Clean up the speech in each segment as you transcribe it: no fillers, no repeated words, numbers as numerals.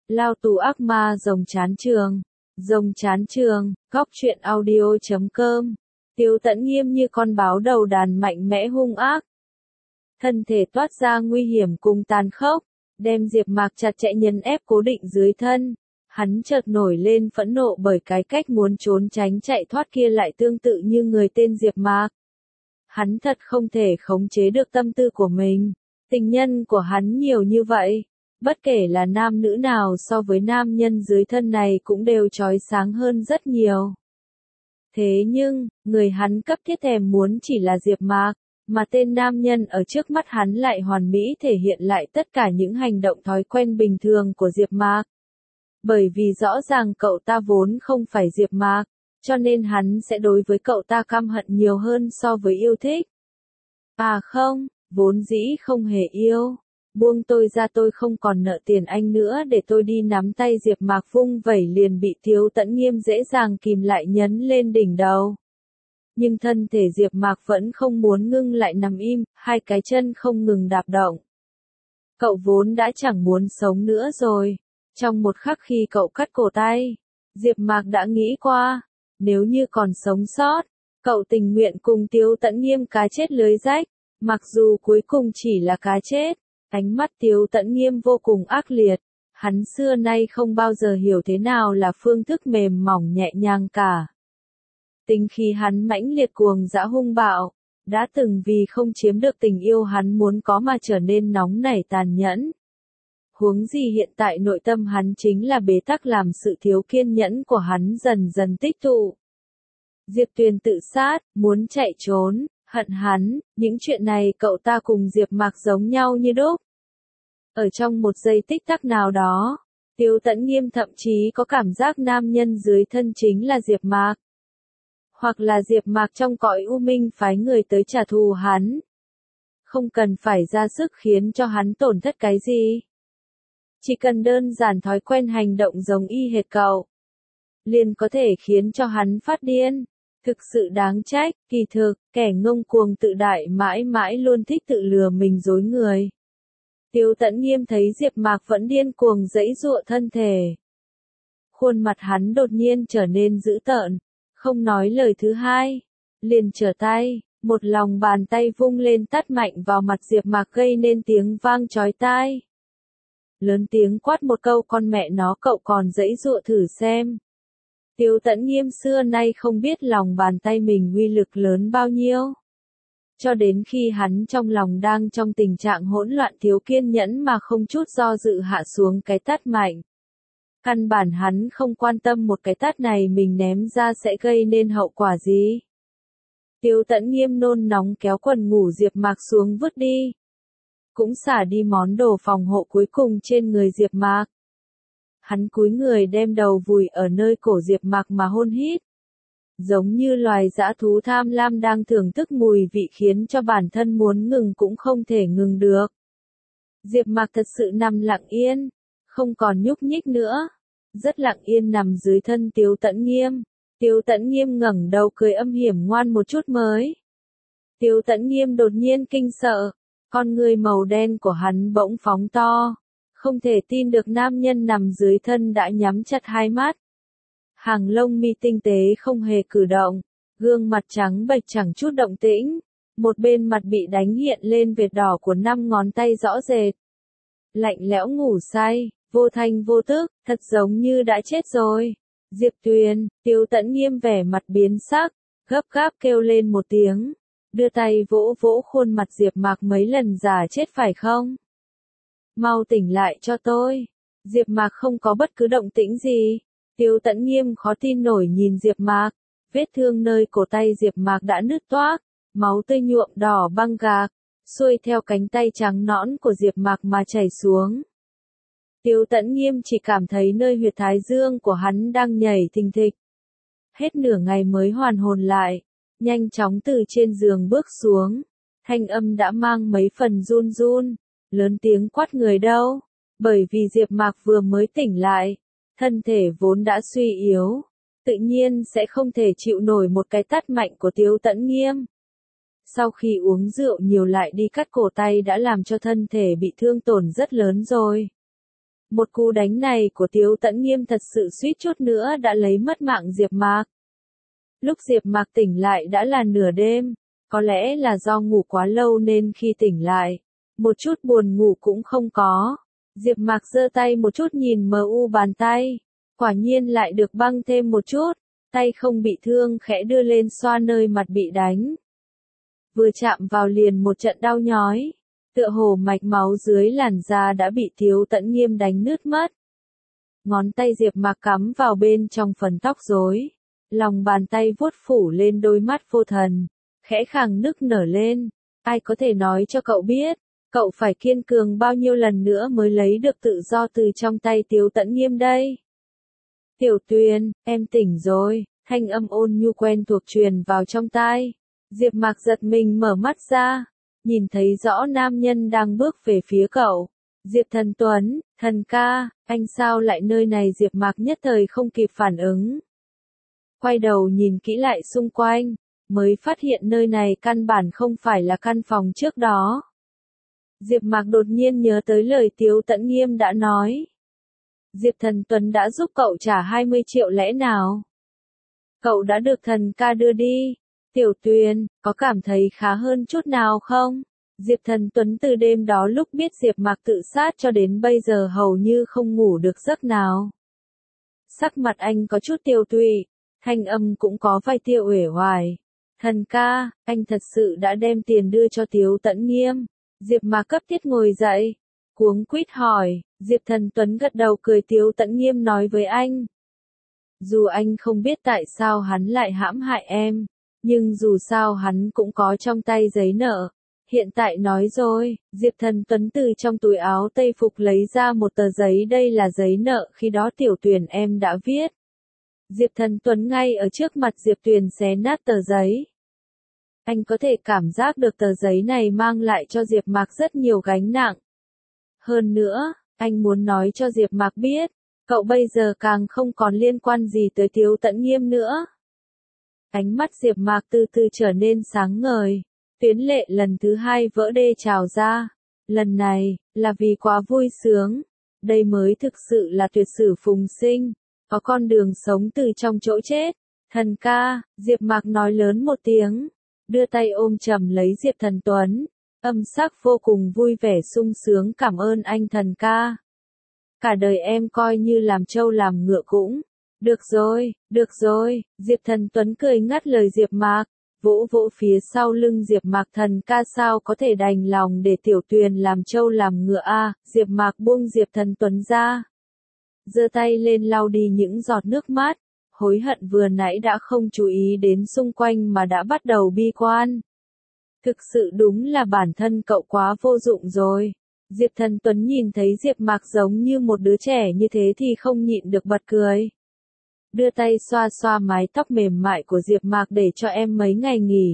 Lao tù ác ma rồng chán trường. Rồng chán trường, góc truyện audio.com. Tiếu Tẫn Nghiêm như con báo đầu đàn mạnh mẽ hung ác. Thân thể toát ra nguy hiểm cùng tàn khốc, đem Diệp Mạc chặt chẽ nhấn ép cố định dưới thân. Hắn chợt nổi lên phẫn nộ bởi cái cách muốn trốn tránh chạy thoát kia lại tương tự như người tên Diệp Mạc. Hắn thật không thể khống chế được tâm tư của mình. Tình nhân của hắn nhiều như vậy. Bất kể là nam nữ nào so với nam nhân dưới thân này cũng đều chói sáng hơn rất nhiều. Thế nhưng, người hắn cấp thiết thèm muốn chỉ là Diệp Mạc, mà tên nam nhân ở trước mắt hắn lại hoàn mỹ thể hiện lại tất cả những hành động thói quen bình thường của Diệp Mạc. Bởi vì rõ ràng cậu ta vốn không phải Diệp Mạc, cho nên hắn sẽ đối với cậu ta căm hận nhiều hơn so với yêu thích. À không, vốn dĩ không hề yêu. Buông tôi ra, tôi không còn nợ tiền anh nữa, để tôi đi. Nắm tay Diệp Mạc vung vẩy liền bị Tiếu Tẫn Nghiêm dễ dàng kìm lại nhấn lên đỉnh đầu. Nhưng thân thể Diệp Mạc vẫn không muốn ngưng lại nằm im, hai cái chân không ngừng đạp động. Cậu vốn đã chẳng muốn sống nữa rồi. Trong một khắc khi cậu cắt cổ tay, Diệp Mạc đã nghĩ qua, nếu như còn sống sót, cậu tình nguyện cùng Tiếu Tẫn Nghiêm cá chết lưới rách, mặc dù cuối cùng chỉ là cá chết. Ánh mắt Tiếu Tẫn Nghiêm vô cùng ác liệt, hắn xưa nay không bao giờ hiểu thế nào là phương thức mềm mỏng nhẹ nhàng cả. Tính khí hắn mãnh liệt cuồng dã hung bạo, đã từng vì không chiếm được tình yêu hắn muốn có mà trở nên nóng nảy tàn nhẫn. Huống gì hiện tại nội tâm hắn chính là bế tắc, làm sự thiếu kiên nhẫn của hắn dần dần tích tụ. Diệp Tuyền tự sát, muốn chạy trốn, hận hắn, những chuyện này cậu ta cùng Diệp Mạc giống nhau như đúc. Ở trong một giây tích tắc nào đó, Tiếu Tẫn Nghiêm thậm chí có cảm giác nam nhân dưới thân chính là Diệp Mạc. Hoặc là Diệp Mạc trong cõi u minh phái người tới trả thù hắn. Không cần phải ra sức khiến cho hắn tổn thất cái gì. Chỉ cần đơn giản thói quen hành động giống y hệt cậu, liền có thể khiến cho hắn phát điên. Thực sự đáng trách, kỳ thực, kẻ ngông cuồng tự đại mãi mãi luôn thích tự lừa mình dối người. Tiếu Tẫn Nghiêm thấy Diệp Mạc vẫn điên cuồng giãy giụa thân thể. Khuôn mặt hắn đột nhiên trở nên dữ tợn, không nói lời thứ hai, liền trở tay, một lòng bàn tay vung lên tát mạnh vào mặt Diệp Mạc gây nên tiếng vang chói tai. Lớn tiếng quát một câu, con mẹ nó cậu còn giãy giụa thử xem. Tiếu Tẫn Nghiêm xưa nay không biết lòng bàn tay mình uy lực lớn bao nhiêu. Cho đến khi hắn trong lòng đang trong tình trạng hỗn loạn thiếu kiên nhẫn mà không chút do dự hạ xuống cái tát mạnh. Căn bản hắn không quan tâm một cái tát này mình ném ra sẽ gây nên hậu quả gì. Tiếu Tẫn Nghiêm nôn nóng kéo quần ngủ Diệp Mạc xuống vứt đi. Cũng xả đi món đồ phòng hộ cuối cùng trên người Diệp Mạc. Hắn cúi người đem đầu vùi ở nơi cổ Diệp Mạc mà hôn hít. Giống như loài dã thú tham lam đang thưởng thức mùi vị khiến cho bản thân muốn ngừng cũng không thể ngừng được. Diệp Mạc thật sự nằm lặng yên, không còn nhúc nhích nữa. Rất lặng yên nằm dưới thân Tiếu Tẫn Nghiêm. Tiếu Tẫn Nghiêm ngẩng đầu cười âm hiểm ngoan một chút mới. Tiếu Tẫn Nghiêm đột nhiên kinh sợ, con người màu đen của hắn bỗng phóng to. Không thể tin được nam nhân nằm dưới thân đã nhắm chặt hai mắt. Hàng lông mi tinh tế không hề cử động, gương mặt trắng bệch chẳng chút động tĩnh, một bên mặt bị đánh hiện lên vệt đỏ của 5 ngón tay rõ rệt. Lạnh lẽo ngủ say, vô thanh vô tức, thật giống như đã chết rồi. Diệp Tuyền, Tiếu Tẫn Nghiêm vẻ mặt biến sắc, gấp gáp kêu lên một tiếng, đưa tay vỗ vỗ khuôn mặt Diệp Mạc mấy lần, già chết phải không? Mau tỉnh lại cho tôi. Diệp Mạc không có bất cứ động tĩnh gì. Tiếu Tẫn Nghiêm khó tin nổi nhìn Diệp Mạc, vết thương nơi cổ tay Diệp Mạc đã nứt toác, máu tươi nhuộm đỏ băng gạc, xuôi theo cánh tay trắng nõn của Diệp Mạc mà chảy xuống. Tiếu Tẫn Nghiêm chỉ cảm thấy nơi huyệt thái dương của hắn đang nhảy thình thịch. Hết nửa ngày mới hoàn hồn lại, nhanh chóng từ trên giường bước xuống, thanh âm đã mang mấy phần run run, lớn tiếng quát người đâu, bởi vì Diệp Mạc vừa mới tỉnh lại. Thân thể vốn đã suy yếu, tự nhiên sẽ không thể chịu nổi một cái tát mạnh của Tiếu Tẫn Nghiêm. Sau khi uống rượu nhiều lại đi cắt cổ tay đã làm cho thân thể bị thương tổn rất lớn rồi. Một cú đánh này của Tiếu Tẫn Nghiêm thật sự suýt chút nữa đã lấy mất mạng Diệp Mạc. Lúc Diệp Mạc tỉnh lại đã là nửa đêm, có lẽ là do ngủ quá lâu nên khi tỉnh lại, một chút buồn ngủ cũng không có. Diệp Mạc giơ tay một chút nhìn mu bàn tay, quả nhiên lại được băng thêm một chút, tay không bị thương khẽ đưa lên xoa nơi mặt bị đánh. Vừa chạm vào liền một trận đau nhói, tựa hồ mạch máu dưới làn da đã bị Tiếu Tẫn Nghiêm đánh nứt mất. Ngón tay Diệp Mạc cắm vào bên trong phần tóc rối, lòng bàn tay vuốt phủ lên đôi mắt vô thần, khẽ khàng nức nở lên. Ai có thể nói cho cậu biết, cậu phải kiên cường bao nhiêu lần nữa mới lấy được tự do từ trong tay Tiếu Tẫn Nghiêm đây? Tiểu Tuyền, em tỉnh rồi, thanh âm ôn nhu quen thuộc truyền vào trong tai. Diệp Mạc giật mình mở mắt ra, nhìn thấy rõ nam nhân đang bước về phía cậu. Diệp Thần Tuấn, thần ca, anh sao lại nơi này? Diệp Mạc nhất thời không kịp phản ứng. Quay đầu nhìn kỹ lại xung quanh, mới phát hiện nơi này căn bản không phải là căn phòng trước đó. Diệp Mạc đột nhiên nhớ tới lời Tiếu Tẫn Nghiêm đã nói. Diệp Thần Tuấn đã giúp cậu trả 20 triệu lẽ nào? Cậu đã được thần ca đưa đi. Tiểu Tuyền, có cảm thấy khá hơn chút nào không? Diệp Thần Tuấn từ đêm đó lúc biết Diệp Mạc tự sát cho đến bây giờ hầu như không ngủ được giấc nào. Sắc mặt anh có chút tiêu tụy, thanh âm cũng có vài tia uể oải. Thần ca, anh thật sự đã đem tiền đưa cho Tiếu Tẫn Nghiêm. Diệp Mạc cấp thiết ngồi dậy, cuống quýt hỏi. Diệp Thần Tuấn gật đầu cười. Tiếu Tẫn Nghiêm nói với anh. Dù anh không biết tại sao hắn lại hãm hại em, nhưng dù sao hắn cũng có trong tay giấy nợ. Hiện tại nói rồi, Diệp Thần Tuấn từ trong túi áo tây phục lấy ra một tờ giấy. Đây là giấy nợ khi đó Tiểu Tuyền em đã viết. Diệp Thần Tuấn ngay ở trước mặt Diệp Tuyền xé nát tờ giấy. Anh có thể cảm giác được tờ giấy này mang lại cho Diệp Mạc rất nhiều gánh nặng. Hơn nữa, anh muốn nói cho Diệp Mạc biết, cậu bây giờ càng không còn liên quan gì tới Tiếu Tẫn Nghiêm nữa. Ánh mắt Diệp Mạc từ từ trở nên sáng ngời, tuyến lệ lần thứ hai vỡ đê trào ra. Lần này, là vì quá vui sướng. Đây mới thực sự là tuyệt sử phùng sinh, có con đường sống từ trong chỗ chết. Thần ca, Diệp Mạc nói lớn một tiếng, đưa tay ôm chầm lấy Diệp Thần Tuấn, âm sắc vô cùng vui vẻ sung sướng. Cảm ơn anh thần ca. Cả đời em coi như làm trâu làm ngựa cũng. Được rồi, Diệp Thần Tuấn cười ngắt lời Diệp Mạc, vỗ vỗ phía sau lưng Diệp Mạc. Thần ca sao có thể đành lòng để Tiểu Tuyền làm trâu làm ngựa a? Diệp Mạc buông Diệp Thần Tuấn ra, giơ tay lên lau đi những giọt nước mắt, hối hận vừa nãy đã không chú ý đến xung quanh mà đã bắt đầu bi quan. Thực sự đúng là bản thân cậu quá vô dụng rồi. Diệp Thần Tuấn nhìn thấy Diệp Mạc giống như một đứa trẻ như thế thì không nhịn được bật cười. Đưa tay xoa xoa mái tóc mềm mại của Diệp Mạc. Để cho em mấy ngày nghỉ.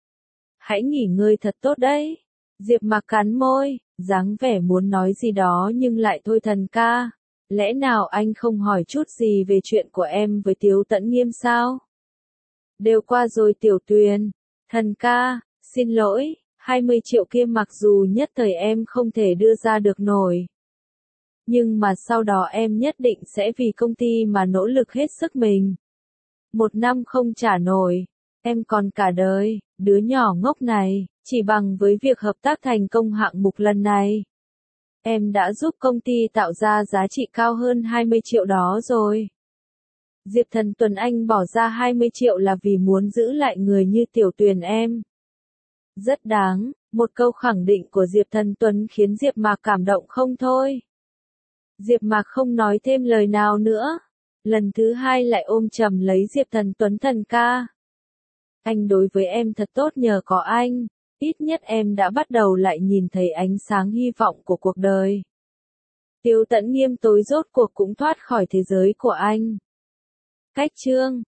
Hãy nghỉ ngơi thật tốt đấy. Diệp Mạc cắn môi, dáng vẻ muốn nói gì đó nhưng lại thôi. Thần ca, lẽ nào anh không hỏi chút gì về chuyện của em với Tiếu Tẫn Nghiêm sao? Đều qua rồi Tiểu Tuyền. Thần ca, xin lỗi, 20 triệu kia mặc dù nhất thời em không thể đưa ra được nổi. Nhưng mà sau đó em nhất định sẽ vì công ty mà nỗ lực hết sức mình. 1 năm không trả nổi, em còn cả đời. Đứa nhỏ ngốc này, chỉ bằng với việc hợp tác thành công hạng mục lần này, em đã giúp công ty tạo ra giá trị cao hơn 20 triệu đó rồi. Diệp Thần Tuấn anh bỏ ra 20 triệu là vì muốn giữ lại người như Tiểu Tuyền em. Rất đáng, một câu khẳng định của Diệp Thần Tuấn khiến Diệp Mạc cảm động không thôi. Diệp Mạc không nói thêm lời nào nữa, lần thứ hai lại ôm chầm lấy Diệp Thần Tuấn. Thần ca, anh đối với em thật tốt, nhờ có anh, ít nhất em đã bắt đầu lại nhìn thấy ánh sáng hy vọng của cuộc đời. Tiếu Tẫn Nghiêm tối rốt cuộc cũng thoát khỏi thế giới của anh. Cách chương